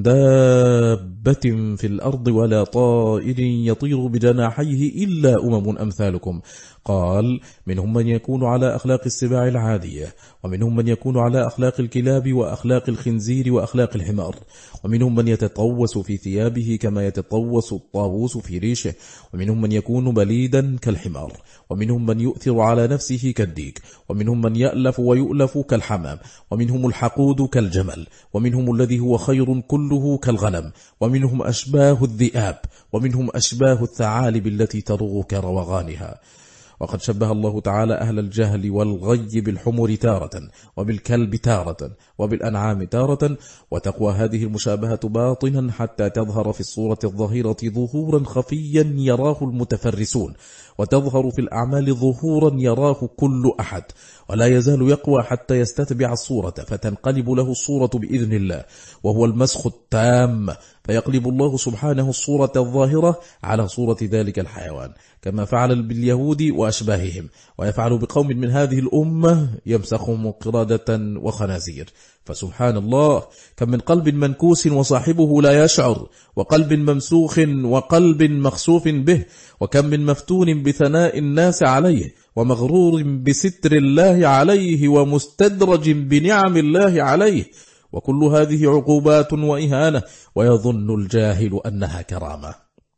دابة في الأرض ولا طائر يطير بجناحيه إلا أمم أمثالكم. قال: منهم من يكون على أخلاق السباع العادية، ومنهم من يكون على أخلاق الكلاب وأخلاق الخنزير وأخلاق الحمار، ومنهم من يتطوس في ثيابه كما يتطوس الطاووس في ريشه، ومنهم من يكون بليدا كالحمار، ومنهم من يؤثر على نفسه كالديك، ومنهم من يألف ويؤلف كالحمام، ومنهم الحقود كالجمل، ومنهم الذي هو خير كله كالغنم، ومنهم أشباه الذئاب، ومنهم أشباه الثعالب التي ترغ كروغانها. وقد شبه الله تعالى أهل الجهل والغي بالحمر تارة، وبالكلب تارة، وبالأنعام تارة، وتقوى هذه المشابهة باطنا حتى تظهر في الصورة الظاهرة ظهورا خفيا يراه المتفرسون، وتظهر في الأعمال ظهورا يراه كل أحد، ولا يزال يقوى حتى يستتبع الصورة فتنقلب له الصورة بإذن الله، وهو المسخ التام، فيقلب الله سبحانه الصورة الظاهرة على صورة ذلك الحيوان، كما فعل باليهود وأشباههم، ويفعل بقوم من هذه الأمة يمسخهم قردة وخنازير. فسبحان الله، كم من قلب منكوس وصاحبه لا يشعر، وقلب ممسوخ وقلب مخسوف به، وكم من مفتون بثناء الناس عليه، ومغرور بستر الله عليه، ومستدرج بنعم الله عليه، وكل هذه عقوبات وإهانة، ويظن الجاهل أنها كرامة.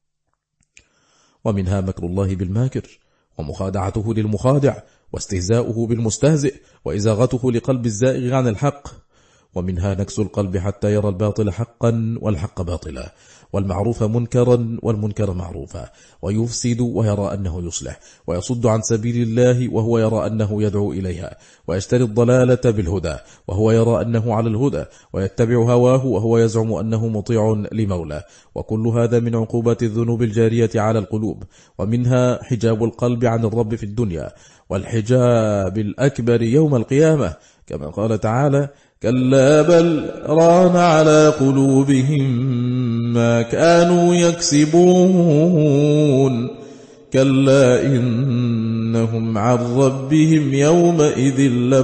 ومنها مكر الله بالماكر، ومخادعته للمخادع، واستهزاؤه بالمستهزئ، وإزاغته لقلب الزائغ عن الحق. ومنها نكس القلب حتى يرى الباطل حقا والحق باطلا، والمعروف منكرا والمنكر معروفا، ويفسد ويرى أنه يصلح، ويصد عن سبيل الله وهو يرى أنه يدعو إليها، ويشتري الضلالة بالهدى وهو يرى أنه على الهدى، ويتبع هواه وهو يزعم أنه مطيع لمولاه. وكل هذا من عقوبات الذنوب الجارية على القلوب. ومنها حجاب القلب عن الرب في الدنيا، والحجاب الأكبر يوم القيامة، كما قال تعالى: كلا بل ران على قلوبهم ما كانوا يكسبون، كلا إنهم عن ربهم يومئذ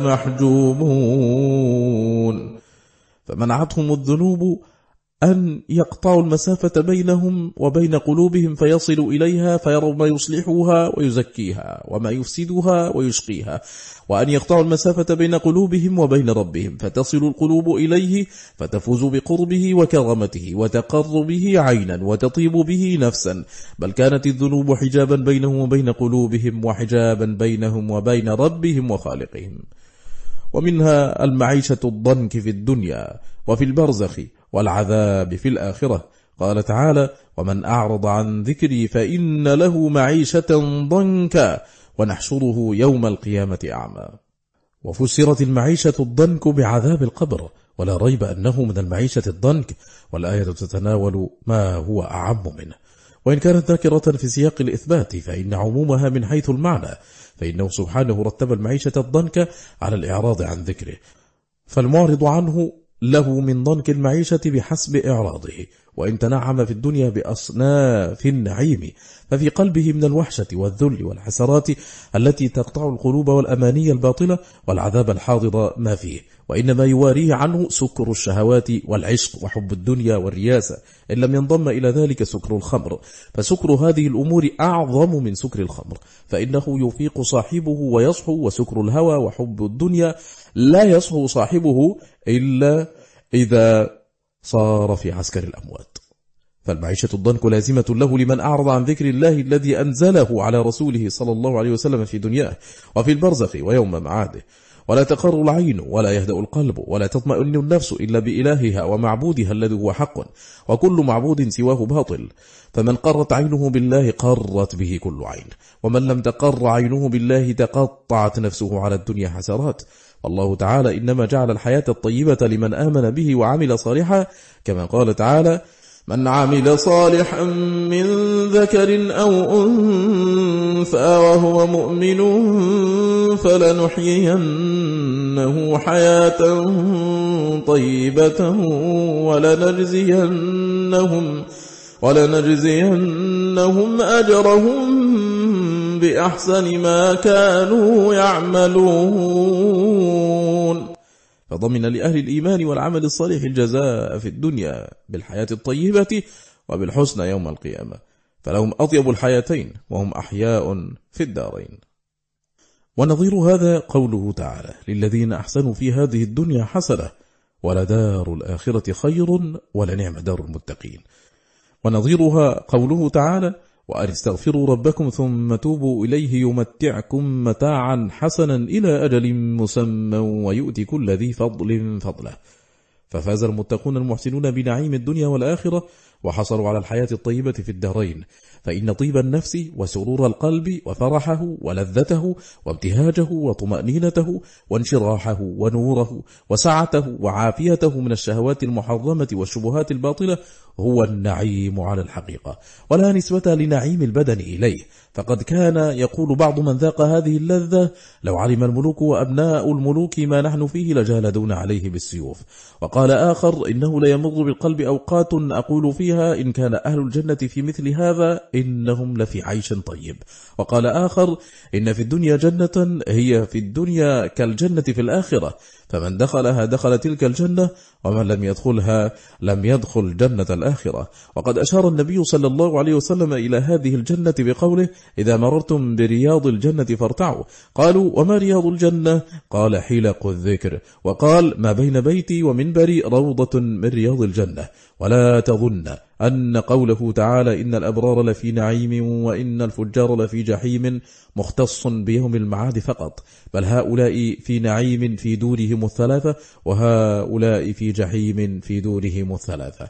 لمحجوبون. فمنعتهم الذنوب أن يقطعوا المسافة بينهم وبين قلوبهم فيصلوا إليها فيروا ما يصلحها ويزكيها وما يفسدها ويشقيها، وأن يقطعوا المسافة بين قلوبهم وبين ربهم فتصل القلوب إليه فتفوز بقربه وكرامته وتقر به عينا وتطيب به نفسا، بل كانت الذنوب حجابا بينهم وبين قلوبهم وحجابا بينهم وبين ربهم وخالقهم. ومنها المعيشة الضنك في الدنيا وفي البرزخ والعذاب في الآخرة. قال تعالى: ومن أعرض عن ذكري فإن له معيشة ضنكا ونحشره يوم القيامة أعمى. وفسرت المعيشة الضنك بعذاب القبر، ولا ريب أنه من المعيشة الضنك، والآية تتناول ما هو أعم منه، وإن كانت ذاكرة في سياق الإثبات فإن عمومها من حيث المعنى، فإنه سبحانه رتب المعيشة الضنك على الإعراض عن ذكره، فالمعرض عنه له من ضنك المعيشة بحسب إعراضه، وإن تنعم في الدنيا بأصناف النعيم ففي قلبه من الوحشة والذل والحسرات التي تقطع القلوب والأماني الباطلة والعذاب الحاضر ما فيه، وإنما يواريه عنه سكر الشهوات والعشق وحب الدنيا والرياسة، إن لم ينضم إلى ذلك سكر الخمر، فسكر هذه الأمور أعظم من سكر الخمر، فإنه يفيق صاحبه ويصحو، وسكر الهوى وحب الدنيا لا يصحو صاحبه إلا إذا صار في عسكر الأموات. فالمعيشة الضنك لازمة له لمن أعرض عن ذكر الله الذي أنزله على رسوله صلى الله عليه وسلم في دنياه وفي البرزخ ويوم معاده. ولا تقر العين ولا يهدأ القلب ولا تطمئن النفس إلا بإلهها ومعبودها الذي هو حق، وكل معبود سواه باطل. فمن قرت عينه بالله قرت به كل عين، ومن لم تقر عينه بالله تقطعت نفسه على الدنيا حسرات. والله تعالى إنما جعل الحياة الطيبة لمن آمن به وعمل صالحا، كما قال تعالى: من عمل صالحا من ذكر أو أنثى وهو مؤمن فلنحيينه حياة طيبة ولنجزينهم, ولنجزينهم أجرهم بأحسن ما كانوا يعملون. فضمن لأهل الإيمان والعمل الصالح الجزاء في الدنيا بالحياة الطيبة وبالحسنى يوم القيامة، فلهم أطيب الحياتين وهم أحياء في الدارين. ونظير هذا قوله تعالى: للذين أحسنوا في هذه الدنيا حسنة ولدار الآخرة خير ولنعم دار المتقين. ونظيرها قوله تعالى: وأن استغفروا ربكم ثم توبوا إليه يمتعكم متاعا حسنا إلى أجل مسمى ويؤتي كل ذي فضل فضله. ففاز المتقون المحسنون بنعيم الدنيا والآخرة وحصلوا على الحياة الطيبة في الدارين، فإن طيب النفس وسرور القلب وفرحه ولذته وابتهاجه وطمأنينته وانشراحه ونوره وسعته وعافيته من الشهوات المحرمة والشبهات الباطلة هو النعيم على الحقيقة، ولا نسبة لنعيم البدن إليه. فقد كان يقول بعض من ذاق هذه اللذة: لو علم الملوك وأبناء الملوك ما نحن فيه لجالدون عليه بالسيوف. وقال آخر: إنه ليمر بالقلب أوقات أقول فيها إن كان أهل الجنة في مثل هذا إنهم لفي عيش طيب. وقال آخر: إن في الدنيا جنة هي في الدنيا كالجنة في الآخرة، فمن دخلها دخل تلك الجنة ومن لم يدخلها لم يدخل جنة الآخرة. وقد أشار النبي صلى الله عليه وسلم إلى هذه الجنة بقوله: إذا مررتم برياض الجنة فارتعوا. قالوا: وما رياض الجنة؟ قال: حلق الذكر. وقال: ما بين بيتي ومنبري روضة من رياض الجنة. ولا تظن أن قوله تعالى إن الأبرار لفي نعيم وإن الفجار لفي جحيم مختص بيوم المعاد فقط، بل هؤلاء في نعيم في دورهم الثلاثة وهؤلاء في جحيم في دورهم الثلاثة.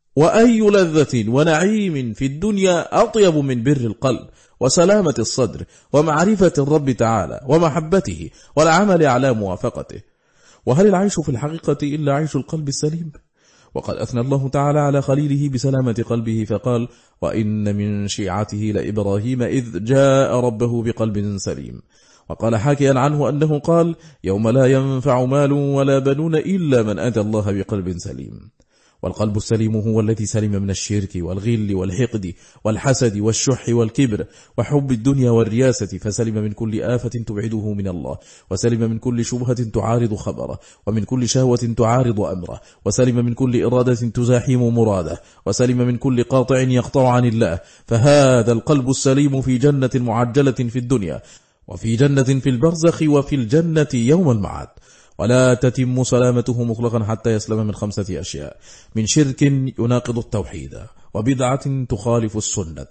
وأي لذة ونعيم في الدنيا أطيب من بر القلب وسلامة الصدر ومعرفة الرب تعالى ومحبته والعمل على موافقته. وهل العيش في الحقيقة إلا عيش القلب السليم؟ وقد أثنى الله تعالى على خليله بسلامة قلبه فقال: وإن من شيعته لإبراهيم إذ جاء ربه بقلب سليم. وقال حاكيا عنه أنه قال: يوم لا ينفع مال ولا بنون إلا من أتى الله بقلب سليم. والقلب السليم هو الذي سلم من الشرك والغل والحقد والحسد والشح والكبر وحب الدنيا والرياسة، فسلم من كل آفة تبعده من الله، وسلم من كل شبهة تعارض خبره، ومن كل شهوة تعارض أمره، وسلم من كل إرادة تزاحم مراده، وسلم من كل قاطع يقطع عن الله. فهذا القلب السليم في جنة معجلة في الدنيا، وفي جنة في البرزخ، وفي الجنة يوم المعاد. ولا تتم سلامته مطلقا حتى يسلم من خمسة أشياء: من شرك يناقض التوحيد، وبدعة تخالف السنة،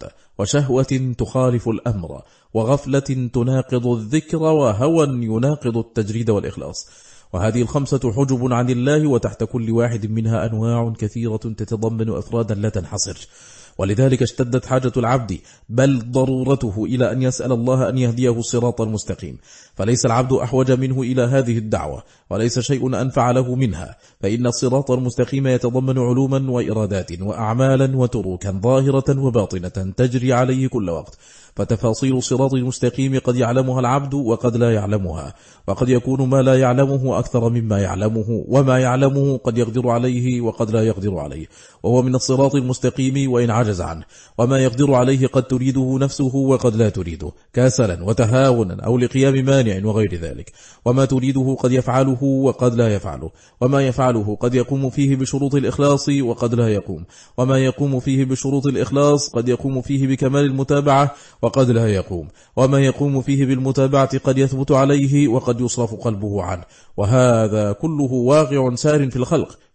وشهوة تخالف الأمر، وغفلة تناقض الذكر، وهوى يناقض التجريد والإخلاص. وهذه الخمسة حجب عن الله، وتحت كل واحد منها أنواع كثيرة تتضمن أفرادا لا تنحصر. ولذلك اشتدت حاجة العبد بل ضرورته إلى أن يسأل الله أن يهديه الصراط المستقيم، فليس العبد أحوج منه إلى هذه الدعوة، وليس شيء أنفع له منها، فإن الصراط المستقيم يتضمن علوما وإرادات وأعمالا وتروكا ظاهرة وباطنة تجري عليه كل وقت. فتفاصيل الصراط المستقيم قد يعلمها العبد وقد لا يعلمها، وقد يكون ما لا يعلمه أكثر مما يعلمه، وما يعلمه قد يقدر عليه وقد لا يقدر عليه، وهو من الصراط المستقيم وإن عجز عنه. وما يقدر عليه قد تريده نفسه وقد لا تريده، كسلا وتهاونا أو لقيام مانع وغير ذلك. وما تريده قد يفعله وقد لا يفعله، وما يفعله قد يقوم فيه بشروط الإخلاص وقد لا يقوم، وما يقوم فيه بشروط الإخلاص قد يقوم فيه بكمال المتابعة وقد لا يقوم، وما يقوم فيه بالمتابعة قد يثبت عليه وقد يصرف قلبه عنه. وهذا كله واقع سار في الخلق،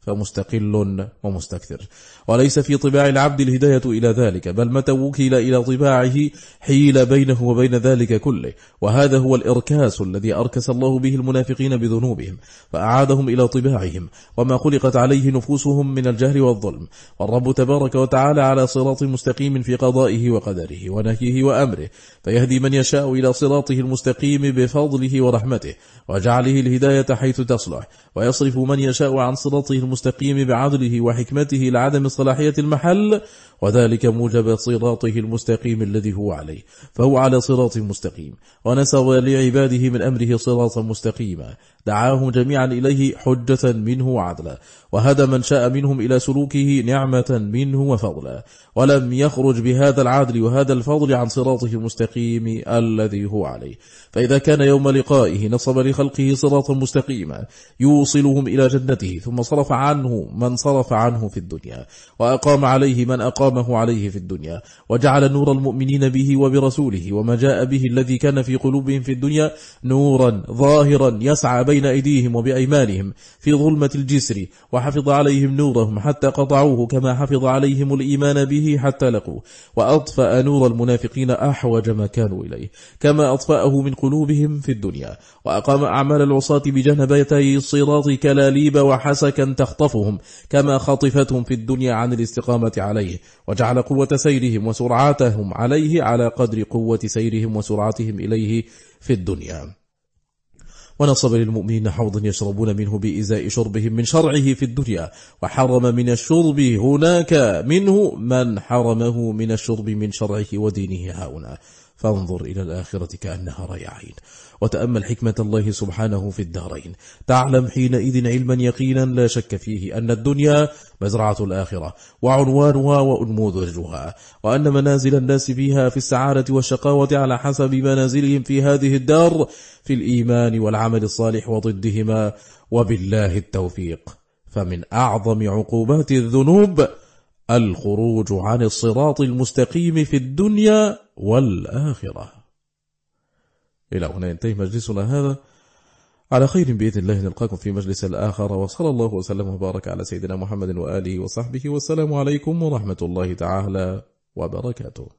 فمستقل ومستكثر، وليس في طباع العبد الهداية إلى ذلك، بل متى وكل إلى طباعه حيل بينه وبين ذلك كله. وهذا هو الإركاس الذي أركس الله به المنافقين بذنوبهم فأعادهم إلى طباعهم وما خلقت عليه نفوسهم من الجهل والظلم. والرب تبارك وتعالى على صراط مستقيم في قضائه وقدره ونهيه وأمره، فيهدي من يشاء إلى صراطه المستقيم بفضله ورحمته وجعله الهداية حيث تصلح، ويصرف من يشاء عن صراطه المستقيم بعدله وحكمته لعدم صلاحية المحل، وذلك موجب صراطه المستقيم الذي هو عليه، فهو على صراط مستقيم. ونسب لعباده من أمره صراطا مستقيما، دعاهم جميعا إليه حجة منه وعدلا، وهدى من شاء منهم إلى سلوكه نعمة منه وفضلا، ولم يخرج بهذا العدل وهذا الفضل عن صراطه المستقيم الذي هو عليه. فإذا كان يوم لقائه نصب لخلقه صراطا مستقيما يوصلهم إلى جنته، ثم صرف عنه من صرف عنه في الدنيا، وأقام عليه من أقامه عليه في الدنيا، وجعل نور المؤمنين به وبرسوله وما جاء به الذي كان في قلوبهم في الدنيا نورا ظاهرا يسعى بين أيديهم وبأيمانهم في ظلمة الجسر، وحفظ عليهم نورهم حتى قطعوه، كما حفظ عليهم الإيمان به حتى لقوه، وأطفأ نور المنافقين أحوج ما كانوا إليه كما أطفأه من قلوبهم في الدنيا، وأقام أعمال العصاة بجنبيتي الصراط كلاليب وحسكا تخطفهم كما خطفتهم في الدنيا عن الاستقامة عليه، وجعل قوة سيرهم وسرعتهم عليه على قدر قوة سيرهم وسرعتهم إليه في الدنيا. ونصب للمؤمنين حوضا يشربون منه بإزاء شربهم من شرعه في الدنيا، وحرم من الشرب هناك منه من حرمه من الشرب من شرعه ودينه هاهنا. فانظر إلى الآخرة كأنها رياحين، وتأمل حكمة الله سبحانه في الدارين، تعلم حينئذ علما يقينا لا شك فيه أن الدنيا مزرعة الآخرة وعنوانها وأنموذجها، وأن منازل الناس فيها في السعادة والشقاوة على حسب منازلهم في هذه الدار في الإيمان والعمل الصالح وضدهما، وبالله التوفيق. فمن أعظم عقوبات الذنوب الخروج عن الصراط المستقيم في الدنيا والآخرة. إلى هنا ينتهي مجلسنا هذا، على خير بإذن الله نلقاكم في مجلس الآخر، وصلى الله وسلم وبارك على سيدنا محمد وآله وصحبه، والسلام عليكم ورحمة الله تعالى وبركاته.